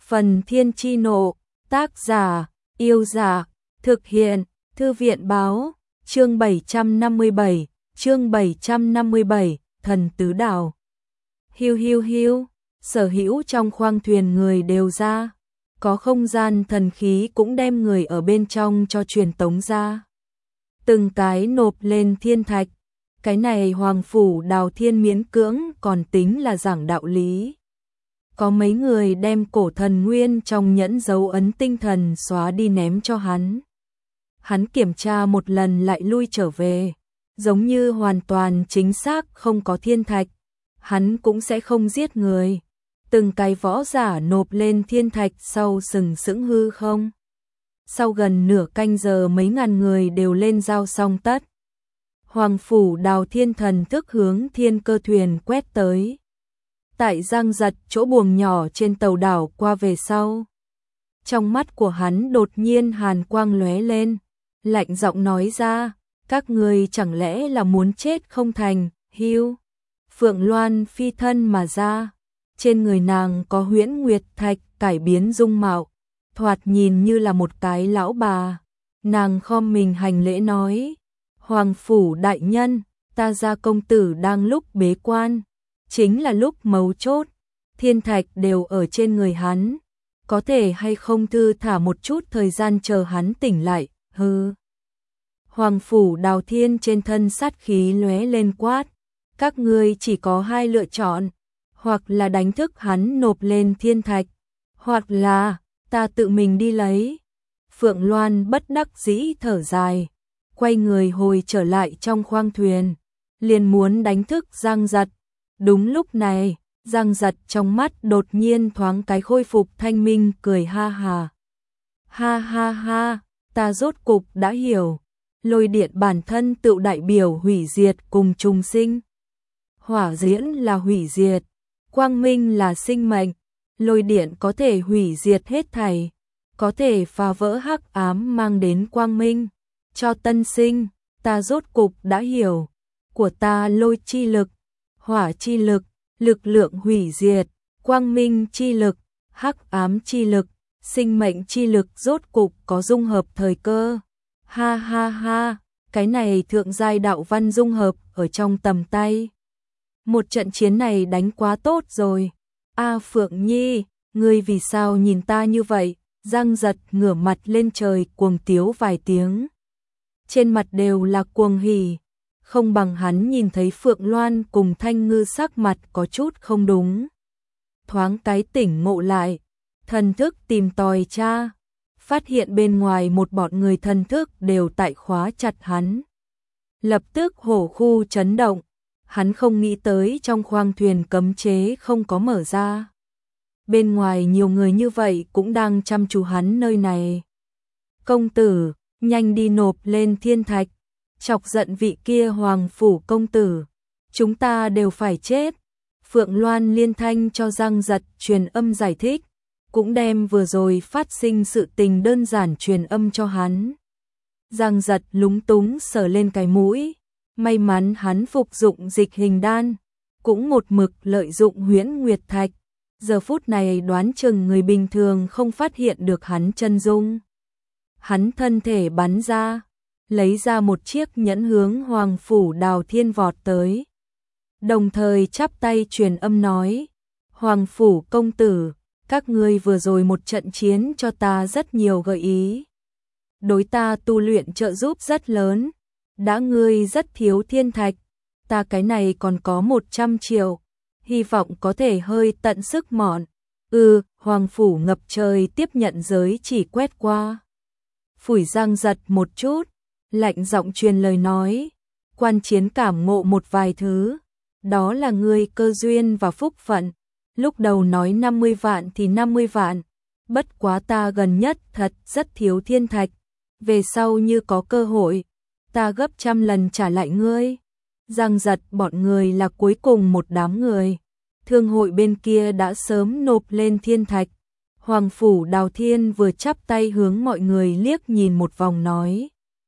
Phần Thiên Chi Nộ, tác giả, Yêu Dạ, thực hiện, Thư viện Báo, chương 757, Thần Tứ Đảo. Hiu hiu hiu, sở hữu trong khoang thuyền người đều ra, có không gian thần khí cũng đem người ở bên trong cho truyền tống ra. Từng cái nộp lên thiên thạch, cái này Hoàng Phủ Đào Thiên miễn cưỡng còn tính là giảng đạo lý. Có mấy người đem cổ thần nguyên trong nhẫn dấu ấn tinh thần xóa đi ném cho hắn. Hắn kiểm tra một lần lại lui trở về, giống như hoàn toàn chính xác không có thiên thạch, hắn cũng sẽ không giết người. Từng cái võ giả nộp lên thiên thạch sau sừng sững hư không. Sau gần nửa canh giờ mấy ngàn người đều lên giao xong tất. Hoàng Phủ Đào Thiên thần thức hướng thiên cơ thuyền quét tới. Tại Giang Giật chỗ buồng nhỏ trên tàu đảo qua về sau. Trong mắt của hắn đột nhiên hàn quang lóe lên, lạnh giọng nói ra, các người chẳng lẽ là muốn chết không thành, hiu. Phượng Loan phi thân mà ra, trên người nàng có huyễn nguyệt thạch cải biến dung mạo, thoạt nhìn như là một cái lão bà. Nàng khom mình hành lễ nói, Hoàng Phủ đại nhân, ta gia công tử đang lúc bế quan, chính là lúc mấu chốt, thiên thạch đều ở trên người hắn, có thể hay không thư thả một chút thời gian chờ hắn tỉnh lại, hừ. Hoàng Phủ Đào Thiên trên thân sát khí lóe lên quát, các ngươi chỉ có hai lựa chọn, hoặc là đánh thức hắn nộp lên thiên thạch, hoặc là ta tự mình đi lấy. Phượng Loan bất đắc dĩ thở dài, quay người hồi trở lại trong khoang thuyền, liền muốn đánh thức Giang Giật. Đúng lúc này, Giang Giật trong mắt đột nhiên thoáng cái khôi phục thanh minh, cười ha ha. Ha ha ha, ta rốt cục đã hiểu, lôi điện bản thân tự đại biểu hủy diệt cùng trùng sinh. Hỏa diễn là hủy diệt, quang minh là sinh mệnh, lôi điện có thể hủy diệt hết thảy, có thể phá vỡ hắc ám mang đến quang minh, cho tân sinh, ta rốt cục đã hiểu, của ta lôi chi lực, hỏa chi lực, lực lượng hủy diệt, quang minh chi lực, hắc ám chi lực, sinh mệnh chi lực rốt cục có dung hợp thời cơ. Ha ha ha, cái này thượng giai đạo văn dung hợp ở trong tầm tay. Một trận chiến này đánh quá tốt rồi. A Phượng Nhi, ngươi vì sao nhìn ta như vậy? Giang Giật ngửa mặt lên trời cuồng tiếu vài tiếng. Trên mặt đều là cuồng hỉ, không bằng hắn nhìn thấy Phượng Loan cùng Thanh Ngư sắc mặt có chút không đúng. Thoáng cái tỉnh ngộ lại, thần thức tìm tòi tra, phát hiện bên ngoài một bọn người thần thức đều tại khóa chặt hắn. Lập tức hổ khu chấn động, hắn không nghĩ tới trong khoang thuyền cấm chế không có mở ra. Bên ngoài nhiều người như vậy cũng đang chăm chú hắn nơi này. Công tử, nhanh đi nộp lên thiên thạch, chọc giận vị kia Hoàng Phủ công tử, chúng ta đều phải chết. Phượng Loan liên thanh cho Giang Giật truyền âm giải thích, cũng đem vừa rồi phát sinh sự tình đơn giản truyền âm cho hắn. Giang Giật lúng túng sờ lên cái mũi, may mắn hắn phục dụng dịch hình đan, cũng một mực lợi dụng huyễn nguyệt thạch, giờ phút này đoán chừng người bình thường không phát hiện được hắn chân dung. Hắn thân thể bắn ra, lấy ra một chiếc nhẫn hướng Hoàng Phủ Đào Thiên vọt tới. Đồng thời chắp tay truyền âm nói, Hoàng Phủ công tử, các ngươi vừa rồi một trận chiến cho ta rất nhiều gợi ý. Đối ta tu luyện trợ giúp rất lớn, đã ngươi rất thiếu thiên thạch, ta cái này còn có 100 triệu, hy vọng có thể hơi tận sức mọn. Hoàng Phủ ngập trời tiếp nhận giới chỉ quét qua. Phủi Giang Giật một chút, lạnh giọng truyền lời nói, quan chiến cảm ngộ một vài thứ, đó là ngươi cơ duyên và phúc phận, lúc đầu nói 50 vạn thì 50 vạn, bất quá ta gần nhất thật rất thiếu thiên thạch, về sau như có cơ hội, ta gấp trăm lần trả lại ngươi. Giang Giật bọn người là cuối cùng một đám người, thương hội bên kia đã sớm nộp lên thiên thạch. Hoàng Phủ Đào Thiên vừa chắp tay hướng mọi người liếc nhìn một vòng nói,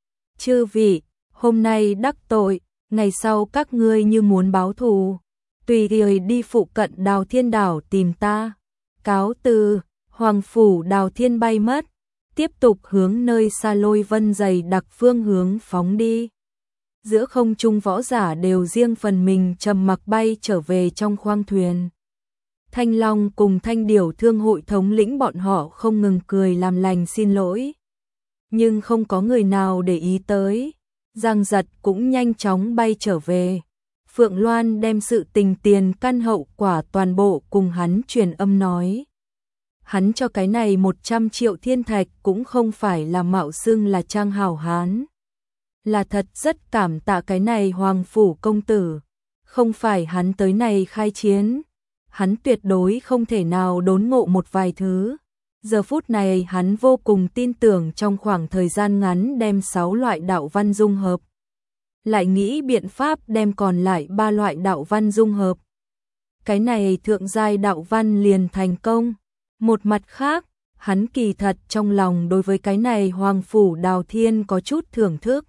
chư vị, hôm nay đắc tội, ngày sau các ngươi như muốn báo thù, tùy thời đi phụ cận Đào Thiên đảo tìm ta. Cáo từ. Hoàng phủ Đào Thiên bay mất, tiếp tục hướng nơi xa lôi vân dày đặc phương hướng phóng đi. Giữa không trung võ giả đều riêng phần mình trầm mặc bay trở về trong khoang thuyền. Thanh Long cùng Thanh Điểu Thương hội thống lĩnh bọn họ không ngừng cười làm lành xin lỗi. Nhưng không có người nào để ý tới. Giang Giật cũng nhanh chóng bay trở về. Phượng Loan đem sự tình tiền căn hậu quả toàn bộ cùng hắn truyền âm nói. Hắn cho cái này 100 triệu thiên thạch cũng không phải là mạo xưng là trang hảo hán. Là thật rất cảm tạ cái này Hoàng phủ công tử. Không phải hắn tới này khai chiến. Hắn tuyệt đối không thể nào đốn ngộ một vài thứ. Giờ phút này hắn vô cùng tin tưởng trong khoảng thời gian ngắn đem 6 loại đạo văn dung hợp. Lại nghĩ biện pháp đem còn lại 3 loại đạo văn dung hợp. Cái này thượng giai đạo văn liền thành công. Một mặt khác, hắn kỳ thật trong lòng đối với cái này Hoàng phủ Đào Thiên có chút thưởng thức.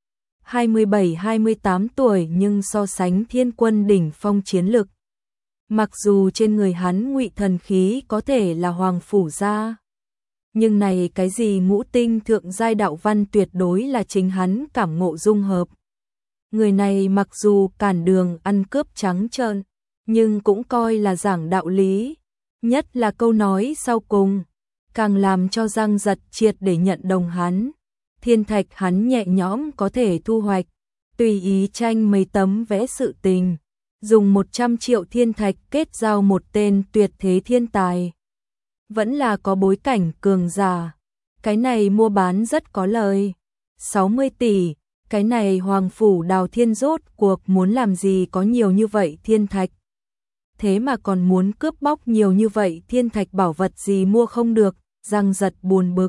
27-28 tuổi nhưng so sánh thiên quân đỉnh phong chiến lực. Mặc dù trên người hắn ngụy thần khí có thể là Hoàng phủ gia, nhưng này cái gì ngũ tinh thượng giai đạo văn tuyệt đối là chính hắn cảm ngộ dung hợp. Người này mặc dù cản đường ăn cướp trắng trợn, nhưng cũng coi là giảng đạo lý. Nhất là câu nói sau cùng, càng làm cho Giang Giật triệt để nhận đồng hắn. Thiên thạch hắn nhẹ nhõm có thể thu hoạch, tùy ý tranh mấy tấm vẽ sự tình. Dùng 100 triệu thiên thạch kết giao một tên tuyệt thế thiên tài. Vẫn là có bối cảnh cường giả. Cái này mua bán rất có lời. 60 tỷ, cái này Hoàng phủ Đào Thiên rốt cuộc muốn làm gì có nhiều như vậy thiên thạch. Thế mà còn muốn cướp bóc nhiều như vậy thiên thạch bảo vật gì mua không được, Giang Giật buồn bực.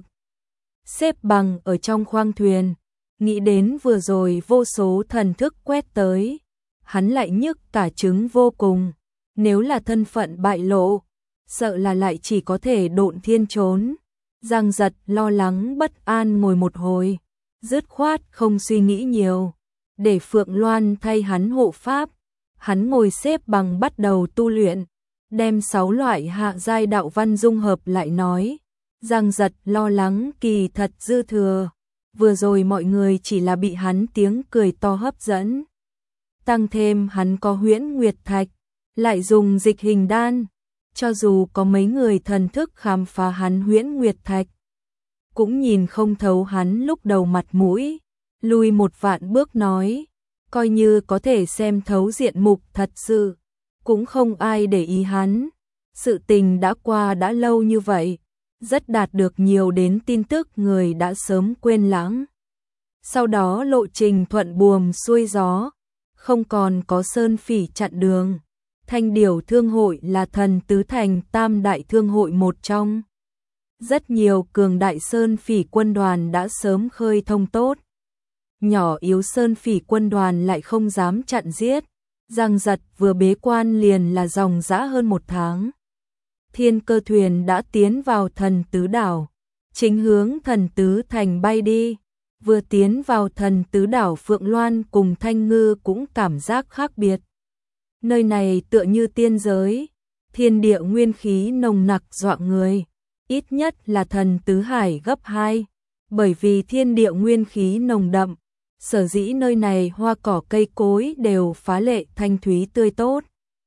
Xếp bằng ở trong khoang thuyền, nghĩ đến vừa rồi vô số thần thức quét tới. Hắn lại nhức cả trứng vô cùng, nếu là thân phận bại lộ, sợ là lại chỉ có thể độn thiên trốn. Giang Giật lo lắng bất an ngồi một hồi, dứt khoát không suy nghĩ nhiều, để Phượng Loan thay hắn hộ pháp. Hắn ngồi xếp bằng bắt đầu tu luyện, đem 6 loại hạ giai đạo văn dung hợp lại nói. Giang Giật lo lắng kỳ thật dư thừa, vừa rồi mọi người chỉ là bị hắn tiếng cười to hấp dẫn. Tăng thêm hắn có huyễn nguyệt thạch, lại dùng dịch hình đan, cho dù có mấy người thần thức khám phá hắn huyễn nguyệt thạch, cũng nhìn không thấu hắn lúc đầu mặt mũi, lùi một vạn bước nói, coi như có thể xem thấu diện mục thật sự, cũng không ai để ý hắn. Sự tình đã qua đã lâu như vậy, rất đạt được nhiều đến tin tức người đã sớm quên lãng. Sau đó lộ trình thuận buồm xuôi gió, không còn có sơn phỉ chặn đường. Thanh Điểu Thương hội là thần tứ thành tam đại thương hội một trong. Rất nhiều cường đại sơn phỉ quân đoàn đã sớm khơi thông tốt. Nhỏ yếu sơn phỉ quân đoàn lại không dám chặn giết. Giang Giật vừa bế quan liền là dòng dã hơn 1 tháng. Thiên cơ thuyền đã tiến vào thần tứ đảo, chính hướng thần tứ thành bay đi. Vừa tiến vào thần tứ đảo, Phượng Loan cùng Thanh Ngư cũng cảm giác khác biệt. Nơi này tựa như tiên giới, thiên địa nguyên khí nồng nặc dọa người, ít nhất là thần tứ hải gấp 2, bởi vì thiên địa nguyên khí nồng đậm, sở dĩ nơi này hoa cỏ cây cối đều phá lệ thanh thúy tươi tốt.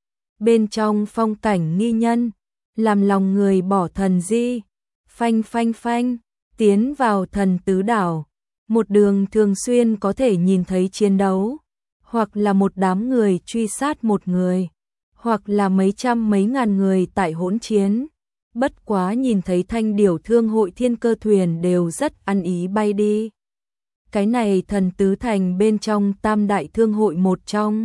Bên trong phong cảnh nghi nhân, làm lòng người bỏ thần di, phanh phanh phanh, tiến vào thần tứ đảo. Một đường thường xuyên có thể nhìn thấy chiến đấu, hoặc là một đám người truy sát một người, hoặc là mấy trăm mấy ngàn người tại hỗn chiến. Bất quá nhìn thấy Thanh Điểu Thương hội thiên cơ thuyền đều rất ăn ý bay đi. Cái này thần tứ thành bên trong tam đại thương hội một trong.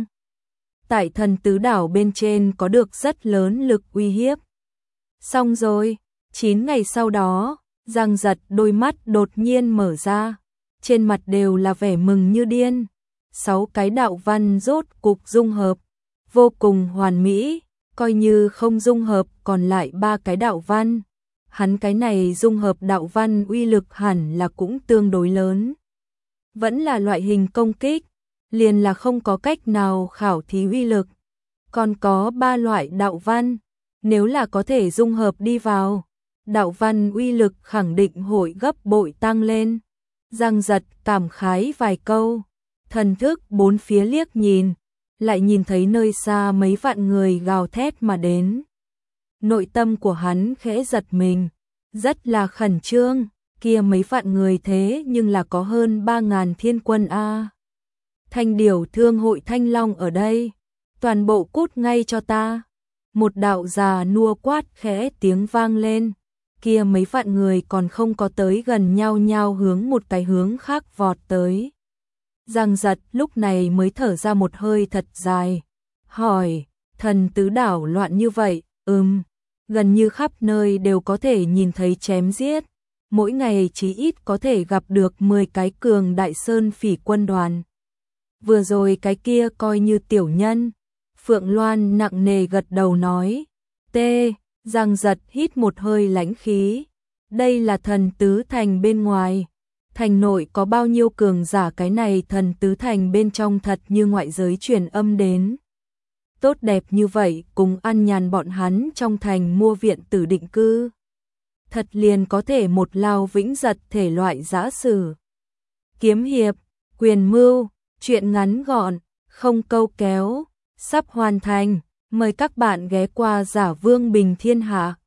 Tại thần tứ đảo bên trên có được rất lớn lực uy hiếp. Xong rồi, 9 ngày sau đó, Giang Giật đôi mắt đột nhiên mở ra. Trên mặt đều là vẻ mừng như điên. 6 cái đạo văn rốt cục dung hợp, vô cùng hoàn mỹ, coi như không dung hợp còn lại 3 cái đạo văn. Hắn cái này dung hợp đạo văn uy lực hẳn là cũng tương đối lớn. Vẫn là loại hình công kích, liền là không có cách nào khảo thí uy lực. Còn có 3 loại đạo văn, nếu là có thể dung hợp đi vào, đạo văn uy lực khẳng định hội gấp bội tăng lên. Giang Giật cảm khái vài câu, thần thức bốn phía liếc nhìn, lại nhìn thấy nơi xa mấy vạn người gào thét mà đến. Nội tâm của hắn khẽ giật mình, rất là khẩn trương, kia mấy vạn người thế nhưng là có hơn 3.000 thiên quân a. Thanh Điểu Thương hội Thanh Long ở đây, toàn bộ cút ngay cho ta. Một đạo già nua quát khẽ tiếng vang lên, kia mấy vạn người còn không có tới gần nhau nhau hướng một cái hướng khác vọt tới. Giang Giật lúc này mới thở ra một hơi thật dài, hỏi, thần tứ đảo loạn như vậy, gần như khắp nơi đều có thể nhìn thấy chém giết, mỗi ngày chí ít có thể gặp được 10 cái cường đại sơn phỉ quân đoàn. Vừa rồi cái kia coi như tiểu nhân. Phượng Loan nặng nề gật đầu nói, Giang Giật hít một hơi lãnh khí, đây là thần tứ thành bên ngoài, thành nội có bao nhiêu cường giả, cái này thần tứ thành bên trong thật như ngoại giới truyền âm đến. Tốt đẹp như vậy, cùng ăn nhàn bọn hắn trong thành mua viện tử định cư. Thật liền có thể một lao vĩnh giật thể loại dã sử. Kiếm hiệp, quyền mưu, chuyện ngắn gọn, không câu kéo, sắp hoàn thành, mời các bạn ghé qua Giả Vương Bình Thiên Hạ.